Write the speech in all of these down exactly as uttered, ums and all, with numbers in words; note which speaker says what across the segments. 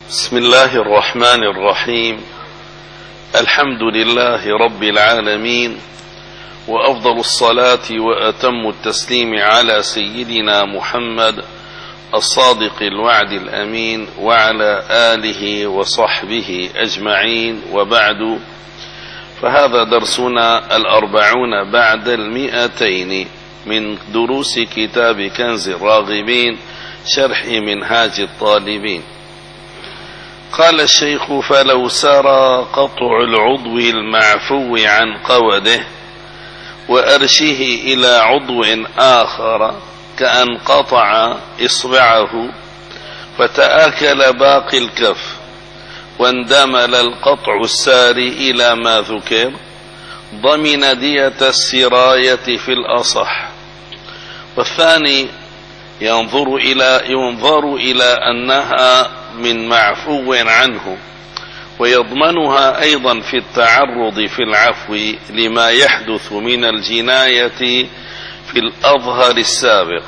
Speaker 1: بسم الله الرحمن الرحيم. الحمد لله رب العالمين، وأفضل الصلاة وأتم التسليم على سيدنا محمد الصادق الوعد الأمين وعلى آله وصحبه أجمعين، وبعد، فهذا درسنا الأربعون بعد المئتين من دروس كتاب كنز الراغبين شرح منهاج الطالبين. قال الشيخ: فلو سرى قطع العضو المعفو عن قوده وأرشه إلى عضو آخر كأن قطع إصبعه فتآكل باقي الكف واندمل القطع الساري إلى ما ذكر، ضمن دية السراية في الأصح. والثاني ينظر إلى ينظر إلى أنها من معفو عنه، ويضمنها أيضا في التعرض في العفو لما يحدث من الجناية في الأظهر السابق.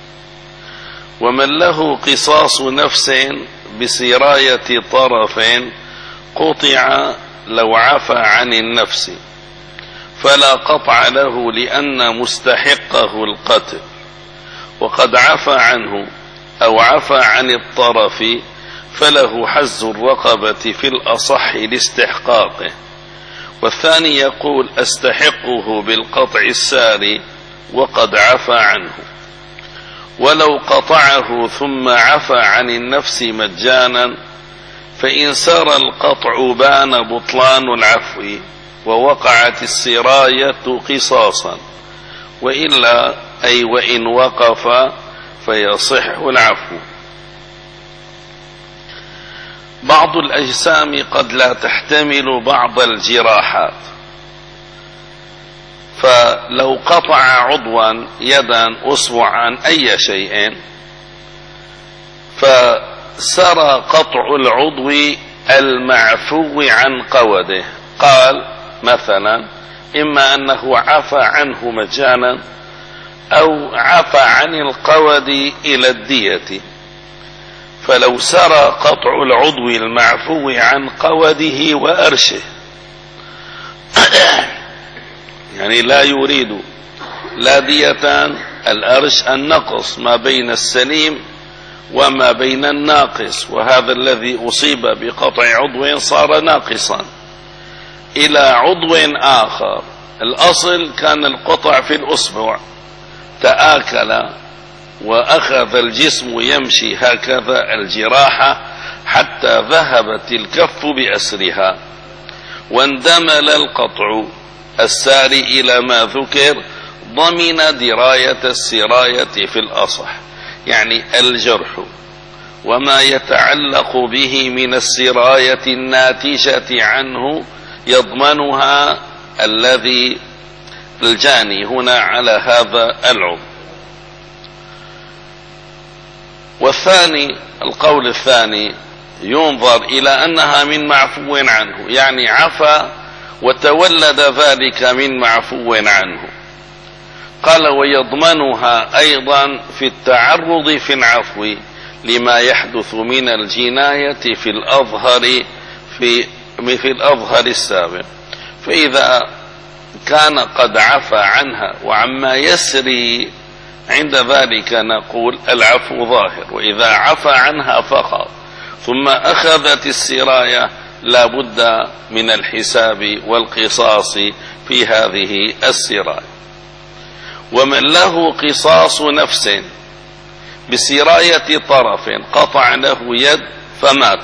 Speaker 1: ومن له قصاص نفس بسراية طرف قطع لو عفى عن النفس فلا قطع له، لأن مستحقه القتل، وقد عفى عنه أو عفى عن الطرف فله حز الرقبة في الأصح لاستحقاقه. والثاني يقول: أستحقه بالقطع الساري وقد عفى عنه. ولو قطعه ثم عفى عن النفس مجانا فإن سار القطع بان بطلان العفو ووقعت السراية قصاصا، وإلا أي وإن وقف فيصح العفو. بعض الأجسام قد لا تحتمل بعض الجراحات، فلو قطع عضوا يدا أصبعا أي شيء فسرى قطع العضو المعفو عن قوده، قال مثلا إما أنه عفى عنه مجانا أو عفى عن القود إلى الدية، فلو سرى قطع العضو المعفو عن قوده وأرشه يعني لا يريد لا ديتان، الأرش النقص ما بين السليم وما بين الناقص، وهذا الذي أصيب بقطع عضو صار ناقصا، إلى عضو آخر. الأصل كان القطع في الأصبع، تآكل وأخذ الجسم يمشي هكذا الجراحة حتى ذهبت الكف بأسرها، واندمل القطع الساري إلى ما ذكر، ضمن دراية السراية في الأصح، يعني الجرح وما يتعلق به من السراية الناتجة عنه يضمنها الذي الجاني هنا على هذا العضو. والثاني القول الثاني ينظر إلى أنها من معفو عنه، يعني عفى وتولد ذلك من معفو عنه. قال: ويضمنها أيضا في التعرض في العفو لما يحدث من الجناية في الأظهر في في الأظهر السابق. فإذا كان قد عفى عنها وعما يسري عند ذلك نقول العفو ظاهر، وإذا عفى عنها فقط ثم أخذت السراية لا بد من الحساب والقصاص في هذه السراية. ومن له قصاص نفس بسراية طرف قطع له يد فمات،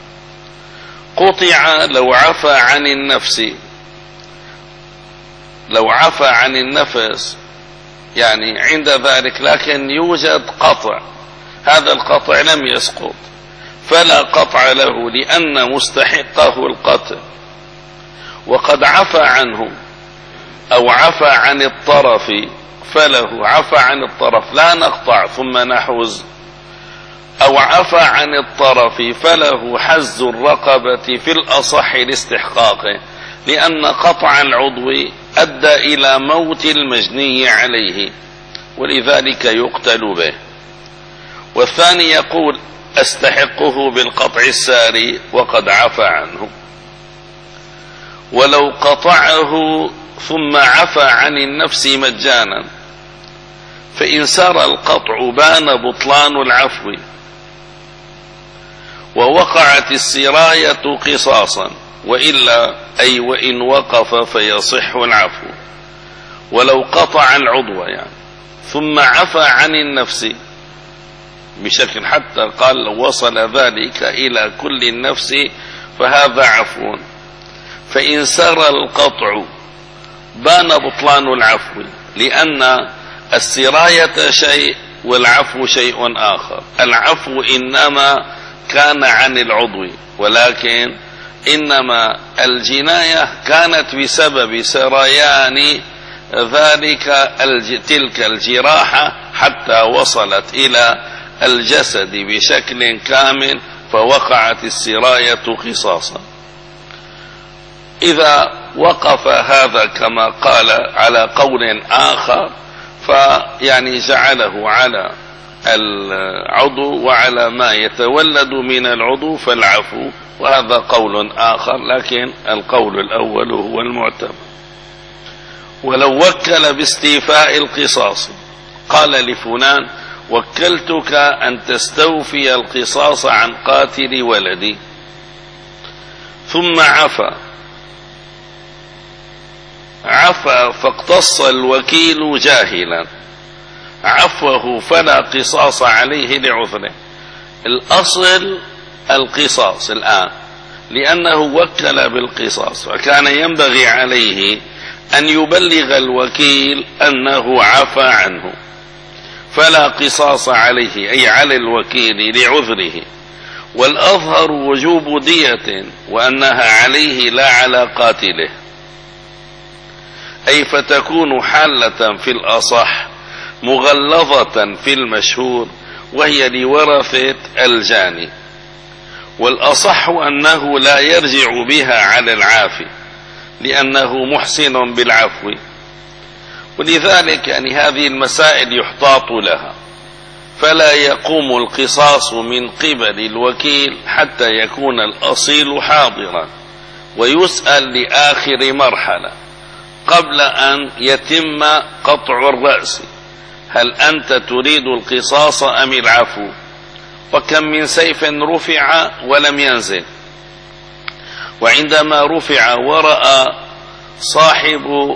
Speaker 1: قطع لو عفى عن النفس لو عفى عن النفس يعني عند ذلك، لكن يوجد قطع، هذا القطع لم يسقط فلا قطع له، لأن مستحقه القتل، وقد عفى عنه أو عفى عن الطرف فله عفى عن الطرف لا نقطع ثم نحوز، أو عفى عن الطرف فله حز الرقبة في الأصح لاستحقاقه، لأن قطع العضو أدى إلى موت المجني عليه ولذلك يقتل به. والثاني يقول: أستحقه بالقطع الساري وقد عفى عنه. ولو قطعه ثم عفى عن النفس مجانا فإن سار القطع بان بطلان العفو ووقعت السراية قصاصا، وإلا أي وإن وقف فيصح العفو. ولو قطع العضو يعني ثم عفى عن النفس بشكل حتى قال لو وصل ذلك إلى كل النفس فهذا عفو، فإن سر القطع بان بطلان العفو، لأن السراية شيء والعفو شيء آخر. العفو إنما كان عن العضو، ولكن إنما الجناية كانت بسبب سريان ذلك تلك الجراحة حتى وصلت إلى الجسد بشكل كامل فوقعت السراية قصاصا. إذا وقف هذا كما قال على قول آخر فيعني جعله على العضو وعلى ما يتولد من العضو فالعفو، وهذا قول آخر، لكن القول الأول هو المعتبر. ولو وكل باستيفاء القصاص قال لفلان وكلتك أن تستوفي القصاص عن قاتل ولدي ثم عفى عفى فاقتص الوكيل جاهلا عفوه فلا قصاص عليه لعذره. الأصل القصاص الآن لأنه وكل بالقصاص، فكان ينبغي عليه أن يبلغ الوكيل أنه عفى عنه، فلا قصاص عليه أي على الوكيل لعذره. والأظهر وجوب دية وأنها عليه لا على قاتله، أي فتكون حالة في الأصح مغلظة في المشهور وهي لورثة الجاني. والأصح أنه لا يرجع بها على العافي لأنه محسن بالعفو، ولذلك يعني هذه المسائل يحتاط لها، فلا يقوم القصاص من قبل الوكيل حتى يكون الأصيل حاضرا ويسأل لآخر مرحلة قبل أن يتم قطع الرأس: هل أنت تريد القصاص أم العفو؟ وكم من سيف رفع ولم ينزل، وعندما رفع ورأى صاحب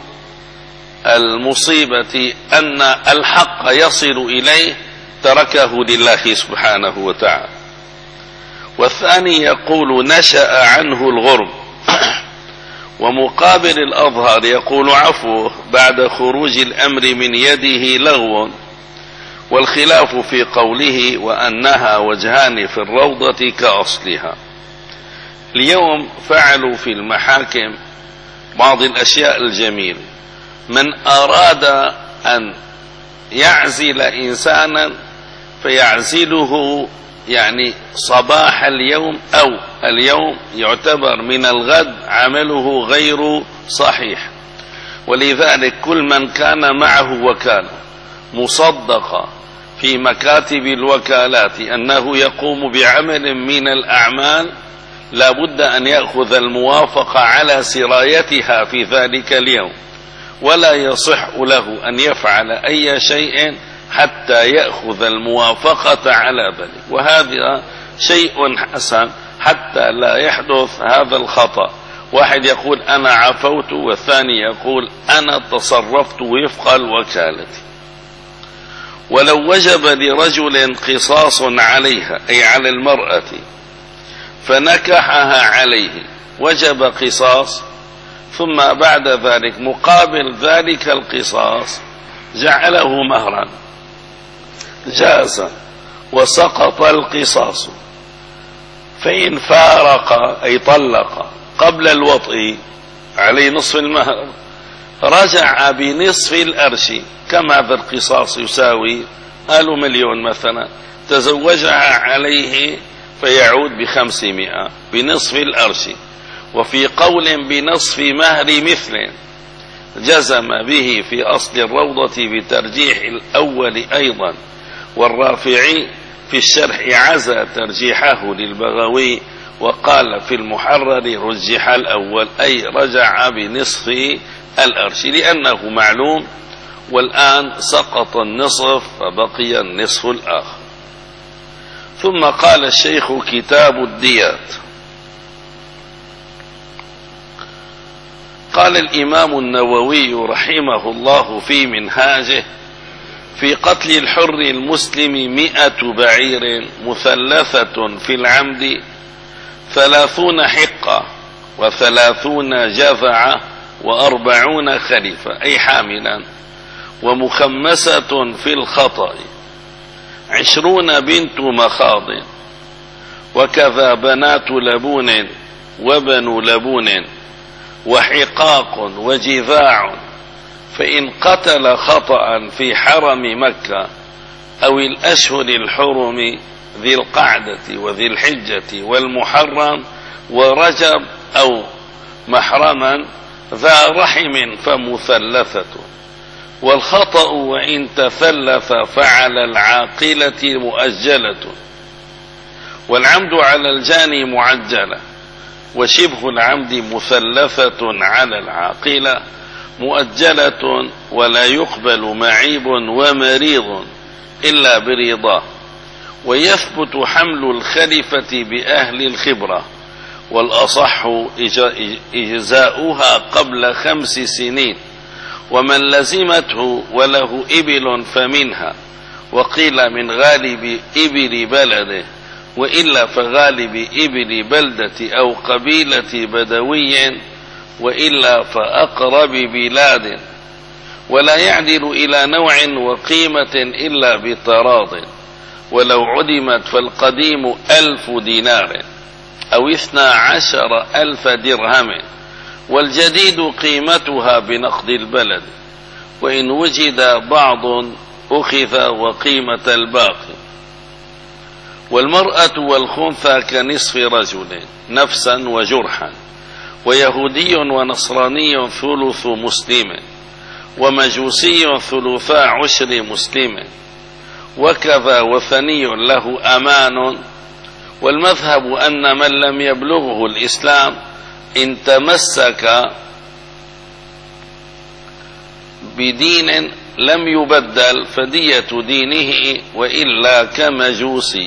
Speaker 1: المصيبة أن الحق يصل إليه تركه لله سبحانه وتعالى. والثاني يقول نشأ عنه الغرم، ومقابل الأظهر يقول عفوه بعد خروج الأمر من يده لغو. والخلاف في قوله وأنها وجهان في الروضة كأصلها. اليوم فعلوا في المحاكم بعض الأشياء الجميلة، من أراد أن يعزل إنسانا فيعزله يعني صباح اليوم أو اليوم يعتبر من الغد عمله غير صحيح. ولذلك كل من كان معه وكالة مصدقة في مكاتب الوكالات أنه يقوم بعمل من الأعمال لا بد أن يأخذ الموافقة على سرايتها في ذلك اليوم، ولا يصح له أن يفعل أي شيء حتى يأخذ الموافقة على ذلك. وهذا شيء حسن حتى لا يحدث هذا الخطأ، واحد يقول أنا عفوت والثاني يقول أنا تصرفت وفق الوكالة. ولو وجب لرجل قصاص عليها أي على المرأة فنكحها عليه وجب قصاص، ثم بعد ذلك مقابل ذلك القصاص جعله مهرا جاز وسقط القصاص. فإن فارق أي طلق قبل الوطء عليه نصف المهر رجع بنصف الأرش، كما ذا القصاص يساوي آل مليون مثلا، تزوجها عليه فيعود بخمسمائة بنصف الأرش. وفي قول بنصف مهر مثل جزم به في أصل الروضة بترجيح الأول أيضا، والرافعي في الشرح عزى ترجيحه للبغوي وقال في المحرر رجح الأول، أي رجع بنصف الأرش لأنه معلوم، والآن سقط النصف فبقي النصف الآخر. ثم قال الشيخ كتاب الديات. قال الإمام النووي رحمه الله في منهاجه: في قتل الحر المسلم مئة بعير مثلثة في العمد ثلاثون حقة وثلاثون جذعة وأربعون خليفة، أي حاملا، ومخمسة في الخطأ عشرون بنت مخاض، وكذا بنات لبون وبنو لبون وحقاق وجذاع. فإن قتل خطأ في حرم مكة أو الأشهر الحرم ذي القعدة وذي الحجة والمحرم ورجب أو محرما ذا رحم فمثلثة، والخطأ وإن تثلث فعلى العاقلة مؤجلة، والعمد على الجاني معجلة، وشبه العمد مثلثة على العاقلة مؤجلة، ولا يقبل معيب ومريض إلا برضاه، ويثبت حمل الخلفة بأهل الخبرة، والأصح إجزاؤها قبل خمس سنين، ومن لزمته وله إبل فمنها، وقيل من غالب إبل بلده، وإلا فغالب إبل بلدة أو قبيلة بدوي، وإلا فأقرب بلاد، ولا يعدل إلى نوع وقيمة إلا بتراض، ولو عدمت فالقديم ألف دينار أو اثنا عشر ألف درهم، والجديد قيمتها بنقد البلد، وإن وجد بعض أخذ وقيمة الباقي. والمرأة والخنثى كنصف رجل نفسا وجرحا، ويهودي ونصراني ثلث مسلم، ومجوسي ثلثا عشر مسلم، وكذا وثني له أمان. والمذهب أن من لم يبلغه الإسلام إن تمسك بدين لم يبدل فدية دينه، وإلا كمجوسي.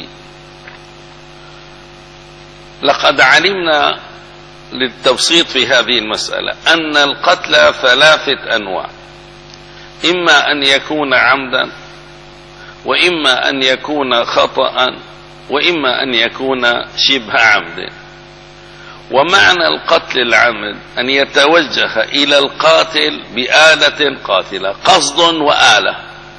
Speaker 1: لقد علمنا للتبسيط في هذه المسألة أن القتل ثلاثة أنواع: إما أن يكون عمدا، وإما أن يكون خطأ، وإما أن يكون شبه عمد. ومعنى القتل العمد أن يتوجه إلى القاتل بآلة قاتلة، قصد وآلة.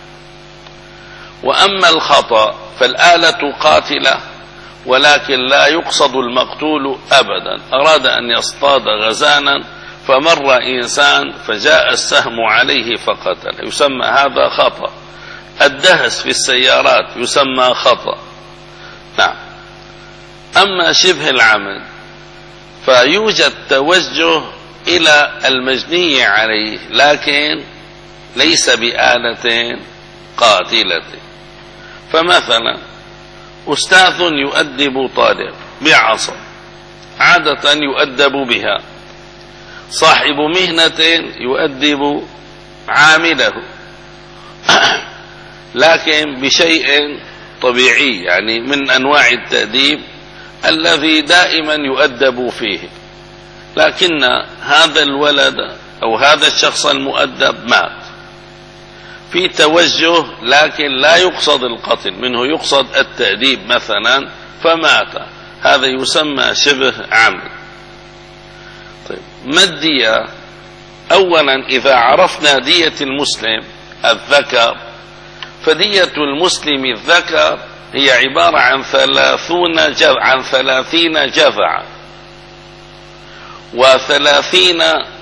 Speaker 1: وأما الخطأ فالآلة قاتلة ولكن لا يقصد المقتول أبدا، أراد أن يصطاد غزانا فمر إنسان فجاء السهم عليه فقتل، يسمى هذا خطأ. الدهس في السيارات يسمى خطأ. نعم. أما شبه العمد فيوجد توجه إلى المجني عليه لكن ليس بآلة قاتلة. فمثلا أستاذ يؤدب طالب بعصا، عادة يؤدب بها. صاحب مهنة يؤدب عامله لكن بشيء طبيعي، يعني من أنواع التأديب الذي دائما يؤدب فيه، لكن هذا الولد أو هذا الشخص المؤدب مات في توجه لكن لا يقصد القتل، منه يقصد التأديب مثلا فمات، هذا يسمى شبه عمد. طيب، ما الدية؟ أولا إذا عرفنا دية المسلم الذكر، فدية المسلم الذكر هي عبارة عن ثلاثون جذع عن ثلاثين جذعا وثلاثين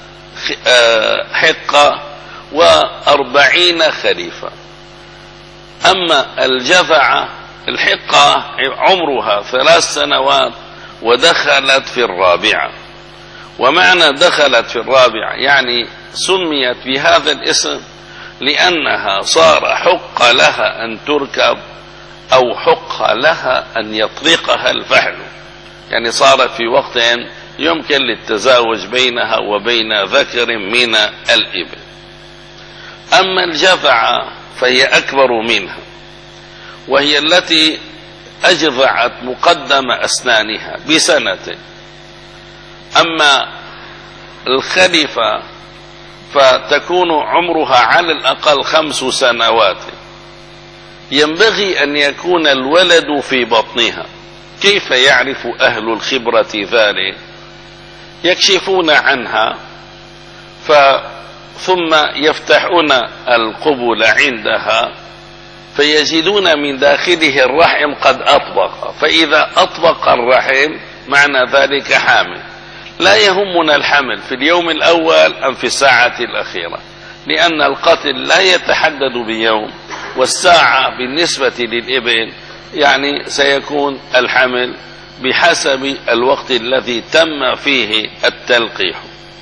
Speaker 1: حقة وأربعين خليفة. أما الجذعة الحقة عمرها ثلاث سنوات ودخلت في الرابعة. ومعنى دخلت في الرابعة يعني سميت بهذا الاسم لأنها صار حق لها أن تركب أو حق لها أن يطلقها الفحل، يعني صارت في وقت يمكن للتزاوج بينها وبين ذكر من الإبل. أما الجذعة فهي أكبر منها، وهي التي أجذعت مقدم أسنانها بسنة. أما الخلفة فتكون عمرها على الأقل خمس سنوات، ينبغي أن يكون الولد في بطنها. كيف يعرف أهل الخبرة ذلك؟ يكشفون عنها ف ثم يفتحون القبل عندها فيجدون من داخله الرحم قد أطبق، فإذا أطبق الرحم معنى ذلك حامل. لا يهمنا الحمل في اليوم الأول أم في الساعة الأخيرة، لأن القتل لا يتحدد بيوم، والساعة بالنسبة للإبل يعني سيكون الحمل بحسب الوقت الذي تم فيه التلقيح.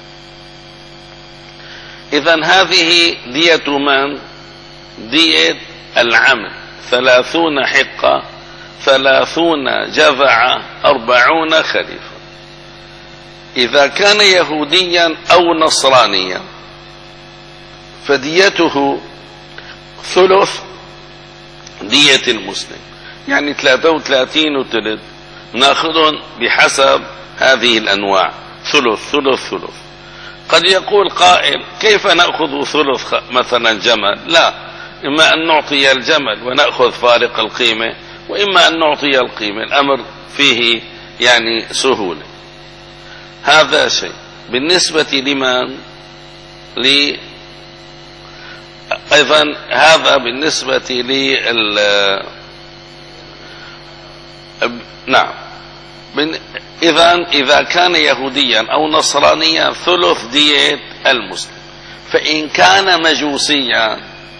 Speaker 1: إذن هذه دية من؟ دية العمل، ثلاثون حقة، ثلاثون جذعة، أربعون خليفة. إذا كان يهوديا أو نصرانيا فديته ثلث دية المسلم، يعني ثلاثة وثلاثين وثلث، ناخذهم بحسب هذه الأنواع، ثلث ثلث ثلث. قد يقول قائل كيف نأخذ ثلث مثلا جمل؟ لا، إما أن نعطي الجمل ونأخذ فارق القيمة، وإما أن نعطي القيمة. الأمر فيه يعني سهولة. هذا شيء بالنسبة لمن لي. أيضا هذا بالنسبة لل نعم. إذن إذا كان يهوديا أو نصرانيا ثلث دية المسلم. فإن كان مجوسيا،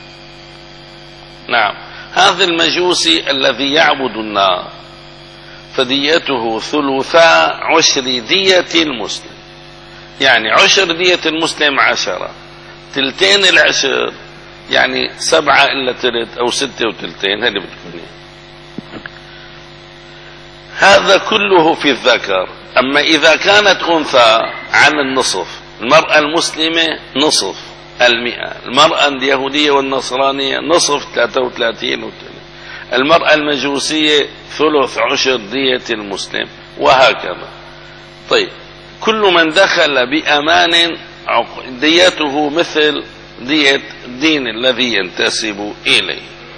Speaker 1: نعم، هذا المجوسي الذي يعبد النار فديته ثلثا عشر دية المسلم، يعني عشر دية المسلم عشرة، تلتين العشر يعني سبعة إلا تلت أو ستة وتلتين، هذه بتكون. هذا كله في الذكر. أما إذا كانت أنثى عن النصف، المرأة المسلمة نصف المئة، المرأة اليهودية والنصرانية نصف ثلاثة وثلاثين وثلاثين، المرأة المجوسية ثلث عشر دية المسلم، وهكذا. طيب، كل من دخل بأمان ديته مثل دية الدين الذي ينتسب إليه.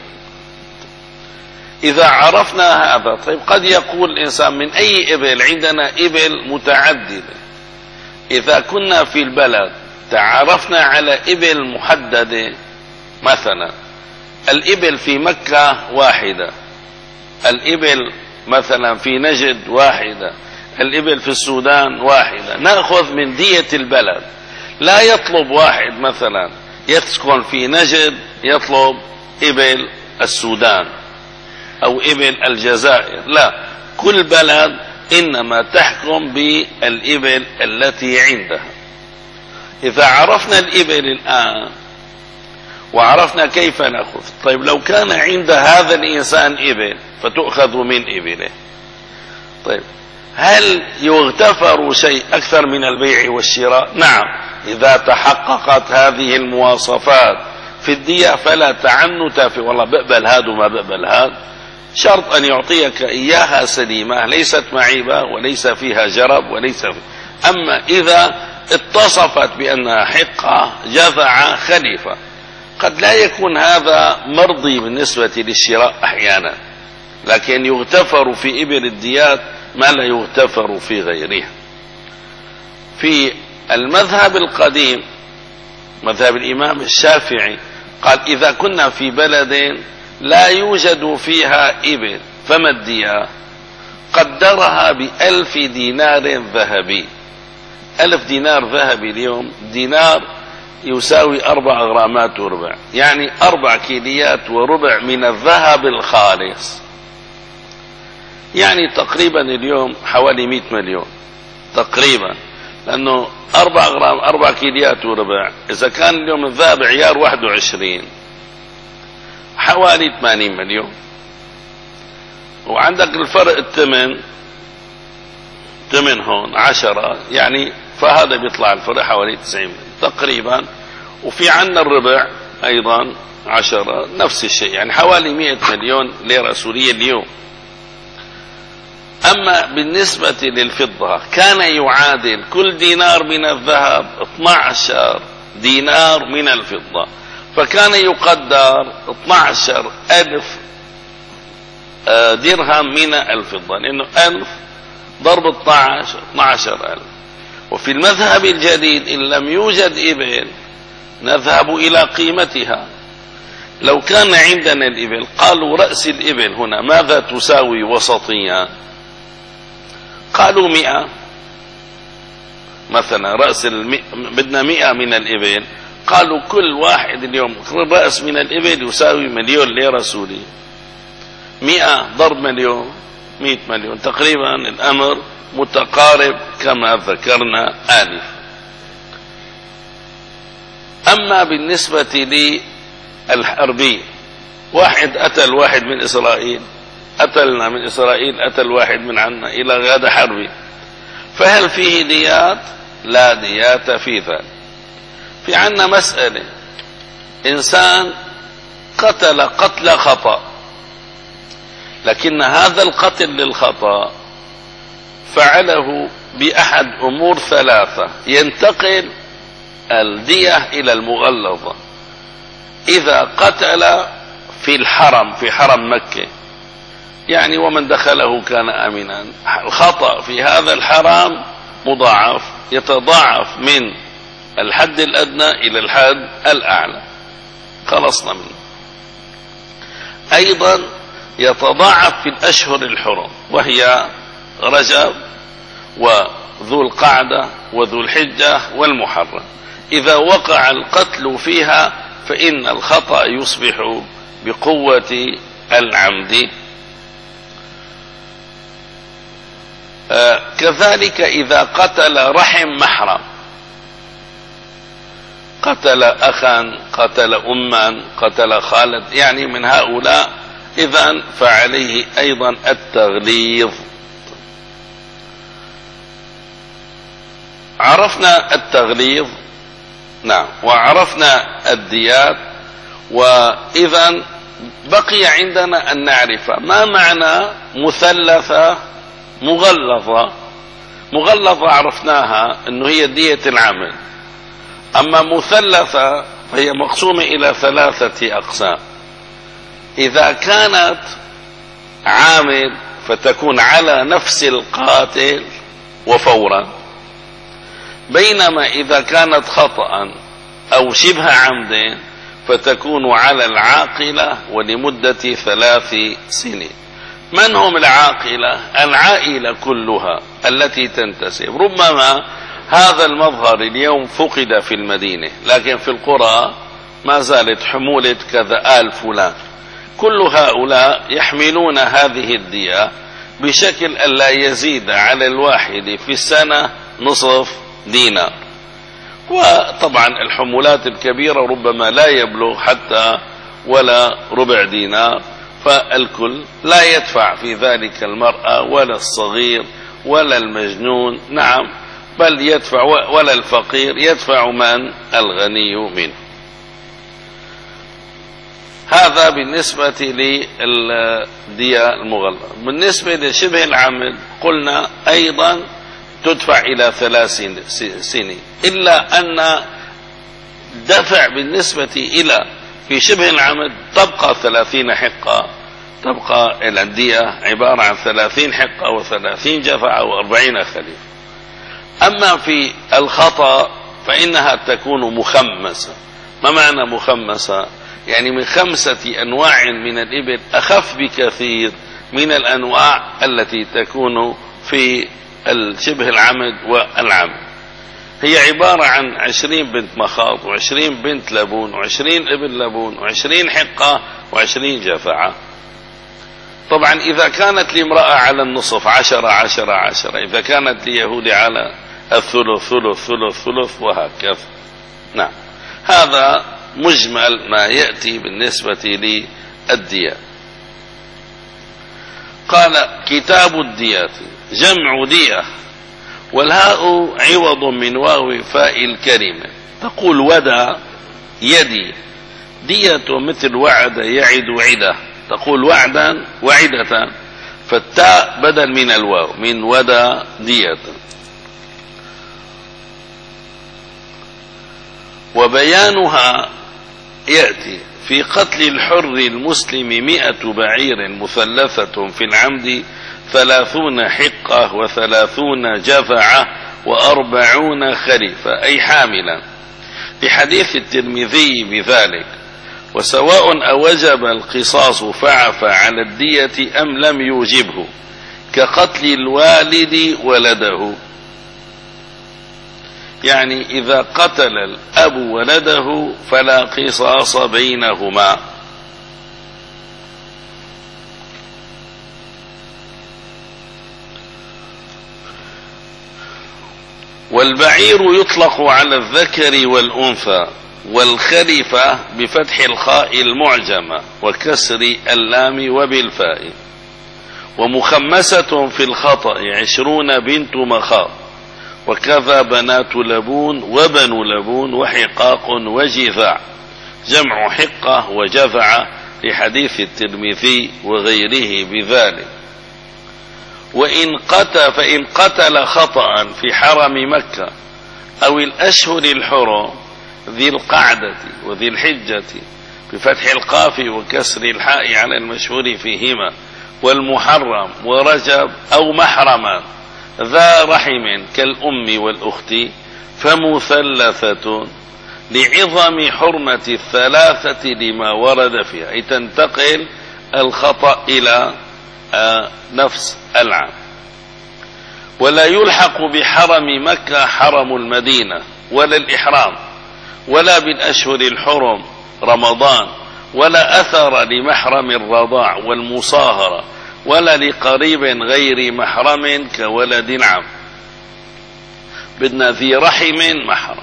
Speaker 1: إذا عرفنا هذا، طيب قد يقول الإنسان من أي إبل؟ عندنا إبل متعددة. إذا كنا في البلد تعرفنا على إبل محددة، مثلا الإبل في مكة واحدة، الإبل مثلا في نجد واحدة، الإبل في السودان واحدة، نأخذ من دية البلد. لا يطلب واحد مثلا يسكن في نجد يطلب إبل السودان أو إبل الجزائر، لا، كل بلد إنما تحكم بالإبل التي عندها. إذا عرفنا الإبل الآن وعرفنا كيف نأخذ، طيب لو كان عند هذا الإنسان إبل فتؤخذ من إبله، طيب هل يغتفر شيء أكثر من البيع والشراء؟ نعم، إذا تحققت هذه المواصفات في الدية فلا تعنت في والله بقبل هذا وما بقبل هذا، شرط أن يعطيك إياها سليمة ليست معيبة وليس فيها جرب وليس فيها. أما إذا اتصفت بأنها حقة جذع خليفة، قد لا يكون هذا مرضي بالنسبة للشراء أحيانا، لكن يغتفر في إبل الديات ما لا يغتفر في غيرها. في المذهب القديم مذهب الإمام الشافعي قال إذا كنا في بلد لا يوجد فيها إبل فما الدية؟ قدرها بألف دينار ذهبي. ألف دينار ذهبي اليوم، دينار يساوي أربع غرامات وربع، يعني أربع كيليات وربع من الذهب الخالص، يعني تقريبا اليوم حوالي مئة مليون تقريبا، لأنه أربع غرام أربع كيليات وربع، إذا كان اليوم الذهب عيار واحد وعشرين حوالي ثمانين مليون. وعندك الفرق الثمن، ثمن هون عشرة يعني، فهذا بيطلع الفرق حوالي تسعين تقريبا. وفي عنا الربع أيضا عشرة نفس الشيء، يعني حوالي مئة مليون ليرة سورية اليوم. أما بالنسبة للفضة كان يعادل كل دينار من الذهب اثني عشر دينار من الفضة، فكان يقدر اثني عشر ألف درهم من الفضة، لأنه ألف ضرب اثني عشر ألف. وفي المذهب الجديد إن لم يوجد إبل نذهب إلى قيمتها. لو كان عندنا الإبل قالوا رأس الإبل هنا ماذا تساوي وسطيا؟ قالوا مئة مثلا، رأس المئة بدنا مئة من الإبل، قالوا كل واحد اليوم رأس من الإبل يساوي مليون ليرة سوري، مئة ضرب مليون مئة مليون، تقريبا الأمر متقارب كما ذكرنا آنفا. أما بالنسبة للحربي، واحد أتى الواحد من إسرائيل، أتلنا من إسرائيل، أتى الواحد من عنا إلى غادة حربي، فهل فيه ديات؟ لا ديات في ذلك. في عنا مسألة، إنسان قتل قتل خطأ، لكن هذا القتل للخطأ فعله بأحد أمور ثلاثة، ينتقل الدية إلى المغلظة. إذا قتل في الحرم، في حرم مكة يعني ومن دخله كان آمنا، الخطأ في هذا الحرام مضاعف، يتضاعف من الحد الأدنى إلى الحد الأعلى، خلصنا منه. أيضا يتضاعف في الأشهر الحرم، وهي رجب وذو القعدة وذو الحجة والمحرم. إذا وقع القتل فيها فإن الخطأ يصبح بقوة العمد. آه كذلك إذا قتل رحم محرم، قتل أخا، قتل أما، قتل خالد، يعني من هؤلاء، إذن فعليه أيضا التغليظ. عرفنا التغليظ، نعم، وعرفنا الديات. وإذن بقي عندنا أن نعرف ما معنى مثلثة مغلظة. مغلظة عرفناها أنه هي دية العمل، أما مثلثة فهي مقسومة إلى ثلاثة أقسام. إذا كانت عامل فتكون على نفس القاتل وفورا، بينما إذا كانت خطأ أو شبه عمد فتكون على العاقلة ولمدة ثلاث سنين. من هم العاقلة؟ العائلة كلها التي تنتسب. ربما هذا المظهر اليوم فقد في المدينة، لكن في القرى ما زالت حمولة كذا آل فلان، كل هؤلاء يحملون هذه الدية بشكل ألا يزيد على الواحد في السنة نصف دينار. وطبعا الحمولات الكبيرة ربما لا يبلغ حتى ولا ربع دينار، فالكل لا يدفع في ذلك المرأة ولا الصغير ولا المجنون، نعم، بل يدفع ولا الفقير، يدفع من الغني منه. هذا بالنسبة للدية المغلظة. بالنسبة لشبه العمد قلنا أيضا تدفع إلى ثلاث سنين، إلا أن دفع بالنسبة إلى في شبه العمد تبقى ثلاثين حقة، تبقى الدية عبارة عن ثلاثين حقة وثلاثين جفعة وأربعين خليفة. أما في الخطأ فإنها تكون مخمسة. ما معنى مخمسة؟ يعني من خمسة أنواع من الإبل، أخف بكثير من الأنواع التي تكون في الشبه العمد والعمد. هي عبارة عن عشرين بنت مخاض وعشرين بنت لبون وعشرين ابن لبون وعشرين حقة وعشرين جفعة. طبعا إذا كانت لامرأة على النصف عشرة عشرة عشرة، إذا كانت ليهودي على الثلث ثلث ثلث ثلث وهكذا. نعم، هذا مجمل ما يأتي بالنسبة للدية. قال كتاب الديات جمع دية، والهاء عوض من واو فاء الكلمة. تقول ودا يدي، دية مثل وعد يعد عدة، تقول وعدا وعدة، فالتاء بدل من الواو من ودا دية. وبيانها يأتي في قتل الحر المسلم مئة بعير مثلثة في العمد ثلاثون حقة وثلاثون جذعة وأربعون خريفة، أي حاملا، لحديث الترمذي بذلك. وسواء أوجب القصاص فعفى على الدية أم لم يوجبه، كقتل الوالد ولده. يعني إذا قتل الأب ولده فلا قصاص بينهما. والبعير يطلق على الذكر والأنثى، والخريفة بفتح الخاء المعجمة وكسر اللام وبالفاء. ومخمسة في الخطأ عشرون بنت مخاض، وكذا بنات لبون وبنو لبون وحقاق وجذع، جمع حقة وجذع، لحديث الترمذي وغيره بذلك. وإن قتل فإن قتل خطأ في حرم مكة أو الأشهر الحرم ذي القعدة وذي الحجة بفتح القاف وكسر الحاء على المشهور فيهما، والمحرم ورجب أو محرما ذا رحم كالأم والأخت، فمثلثة لعظم حرمة الثلاثة لما ورد فيها، أي تنتقل الخطأ إلى نفس العام. ولا يلحق بحرم مكة حرم المدينة ولا الإحرام، ولا بالأشهر الحرم رمضان، ولا أثر لمحرم الرضاع والمصاهرة، ولا لقريب غير محرم كولد عم. بدنا ذي رحم محرم.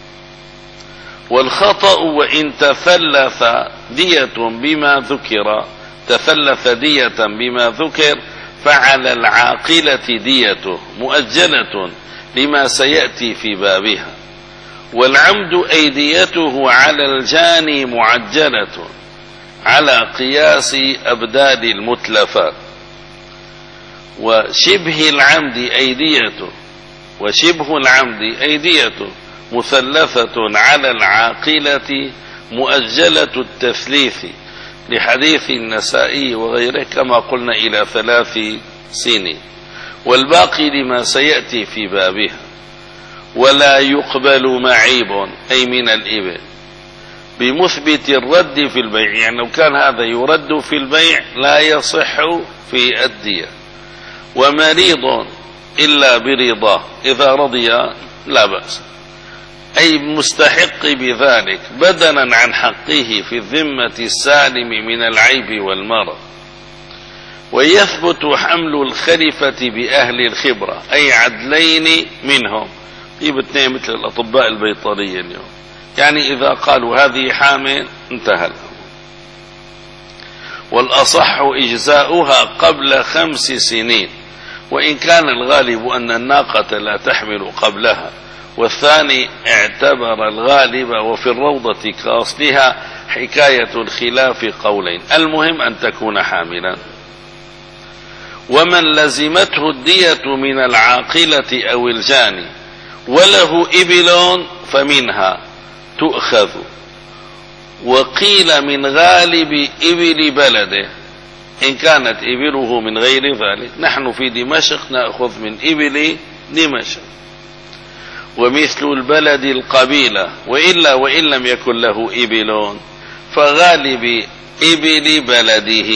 Speaker 1: والخطأ وإن تثلث دية بما ذكر، تثلث دية بما ذكر، فعلى العاقلة ديته مؤجلة لما سيأتي في بابها. والعمد أيديته على الجاني معجلة على قياس أبدال المتلفات. وشبه العمد أيديته وشبه العمد أيديته مثلثة على العاقلة مؤجلة التثليث، لحديث النسائي وغيره كما قلنا إلى ثلاث سنين، والباقي لما سيأتي في بابها. ولا يقبل معيب أي من الإبل بمثبت الرد في البيع، يعني لو كان هذا يرد في البيع لا يصح في الدية. ومريض إلا برضاه، إذا رضي لا بأس، أي مستحق بذلك بدلا عن حقه في الذمة السالم من العيب والمرض. ويثبت حمل الخلفة بأهل الخبرة، أي عدلين منهم، يجيب اثنين مثل الأطباء البيطرية اليوم، يعني إذا قالوا هذه حامل انتهى لهم. والأصح إجزاؤها قبل خمس سنين، وإن كان الغالب أن الناقة لا تحمل قبلها، والثاني اعتبر الغالب وفي الروضة كأصلها حكاية الخلاف قولين، المهم أن تكون حاملا. ومن لزمته الدية من العاقلة أو الجاني وله إبل فمنها تؤخذ. وقيل من غالب إبل بلده إن كانت إبله من غير ذلك، نحن في دمشق نأخذ من إبل دمشق. ومثل البلد القبيلة، وإلا وإن لم يكن له إبل فغالب إبل بلده،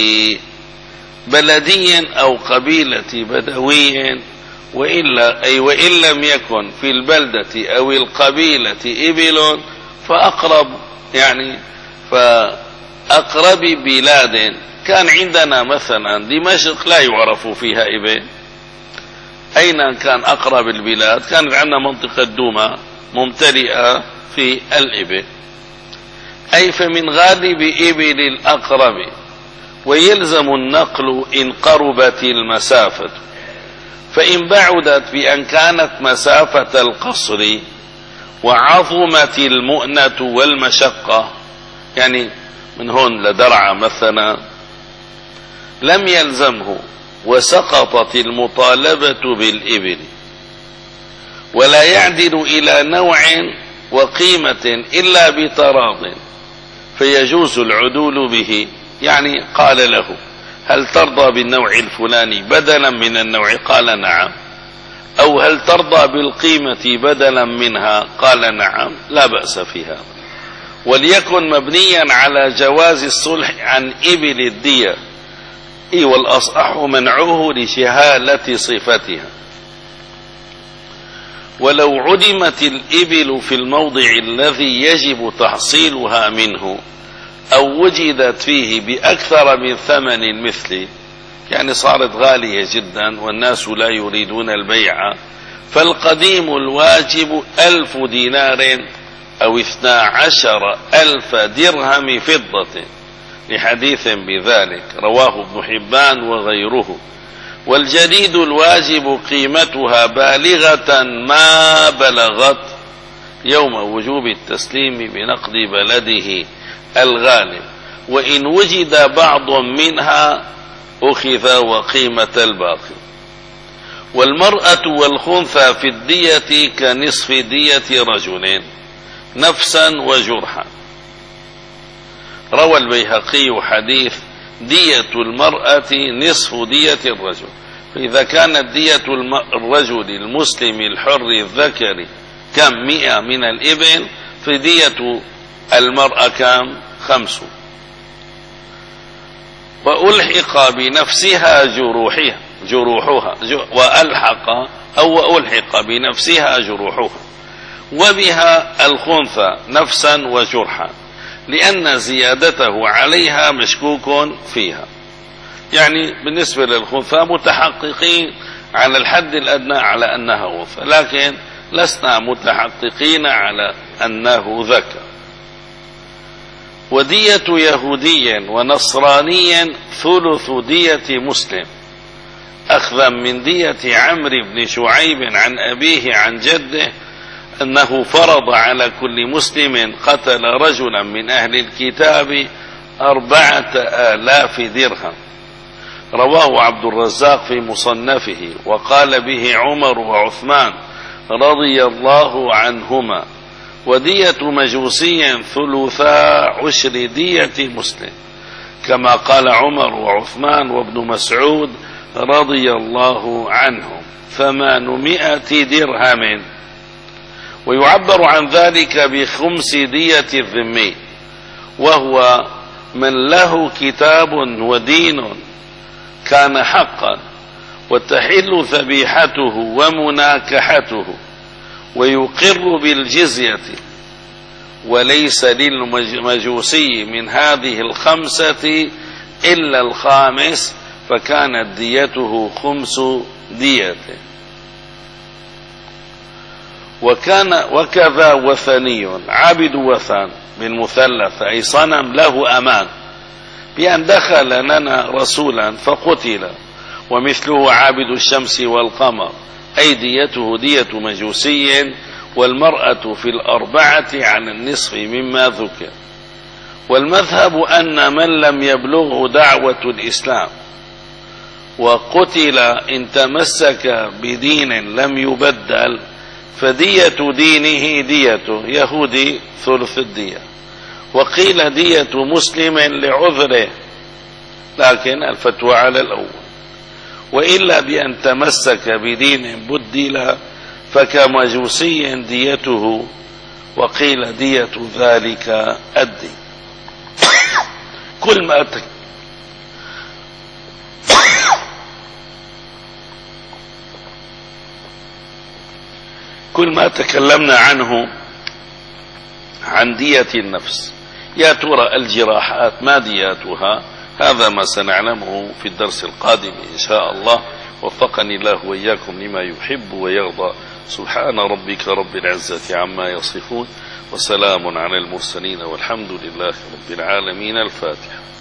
Speaker 1: بلديا أو قبيلة بدوي، وإلا أي وإن لم يكن في البلدة أو القبيلة إبل فأقرب، يعني فأقرب بلاد. كان عندنا مثلا دمشق لا يعرف فيها إبل، أين كان أقرب البلاد؟ كانت عندنا منطقة دوما ممتلئة في الإبل، أي فمن غالب إبل الأقرب. ويلزم النقل إن قربت المسافة، فإن بعدت بأن كانت مسافة القصر وعظمت المؤنة والمشقة، يعني من هون لدرعا مثلا، لم يلزمه وسقطت المطالبة بالإبل، ولا يعدل إلى نوع وقيمة إلا بتراض، فيجوز العدول به. يعني قال له: هل ترضى بالنوع الفلاني بدلا من النوع؟ قال: نعم. أو هل ترضى بالقيمة بدلا منها؟ قال: نعم. لا بأس في هذا، وليكن مبنيا على جواز الصلح عن إبل الدية، إي والأصح منعه لجهالة صفتها. ولو عدمت الإبل في الموضع الذي يجب تحصيلها منه، أو وجدت فيه بأكثر من ثمن المثل، يعني صارت غالية جدا والناس لا يريدون البيع، فالقديم الواجب ألف دينار أو اثنا عشر ألف درهم فضة، لحديث بذلك رواه ابن حبان وغيره. والجديد الواجب قيمتها بالغة ما بلغت يوم وجوب التسليم بنقد بلده الغالب، وإن وجد بعض منها أخذ وقيمة الباقي. والمرأة والخنثى في الدية كنصف دية رجل نفسا وجرحا. روى البيهقي حديث: دية المرأة نصف دية الرجل، فإذا كانت دية الرجل المسلم الحر الذكر كم مئة من الإبل، فدية المرأة كم؟ خمس. وألحق بنفسها جروحها جروحها وألحق أو ألحق بنفسها جروحها، وبها الخنثى نفسا وجرحا، لأن زيادته عليها مشكوك فيها. يعني بالنسبة للخنثى متحققين على الحد الأدنى على أنها أنثى، لكن لسنا متحققين على أنه ذكر. ودية يهودي ونصراني ثلث دية مسلم، أخذا من دية عمرو بن شعيب عن أبيه عن جده أنه فرض على كل مسلم قتل رجلا من أهل الكتاب أربعة آلاف درهم. رواه عبد الرزاق في مصنفه، وقال به عمر وعثمان رضي الله عنهما. ودية مجوسي ثلثا عشر دية مسلم، كما قال عمر وعثمان وابن مسعود رضي الله عنهم، ثمانمائة درهم. ويعبر عن ذلك بخمس دية الذمي، وهو من له كتاب ودين كان حقا، وتحل ذبيحته ومناكحته، ويقر بالجزية، وليس للمجوسي من هذه الخمسة إلا الخامس، فكانت ديته خمس ديته. وكان وكذا وثني عابد وثن بالمثلث، أي صنم له أمان، بأن دخل لنا رسولا فقتل، ومثله عابد الشمس والقمر، أي ديته دية مجوسي، والمرأة في الأربعة على النصف مما ذكر. والمذهب أن من لم يبلغه دعوة الإسلام وقتل إن تمسك بدين لم يبدل، فدية دينه ديته يهودي ثلث الدية. وقيل دية مسلم لعذره، لكن الفتوى على الأول. وإلا بأن تمسك بدين بدل، فكمجوسي ديته، وقيل دية ذلك الدين. كل ما أتك كل ما تكلمنا عنه عن دية النفس، يا ترى الجراحات ما دياتها؟ هذا ما سنعلمه في الدرس القادم إن شاء الله. وفقني الله وإياكم لما يحب ويرضى. سبحان ربك رب العزة عما يصفون، وسلام على المرسلين، والحمد لله رب العالمين. الفاتحة.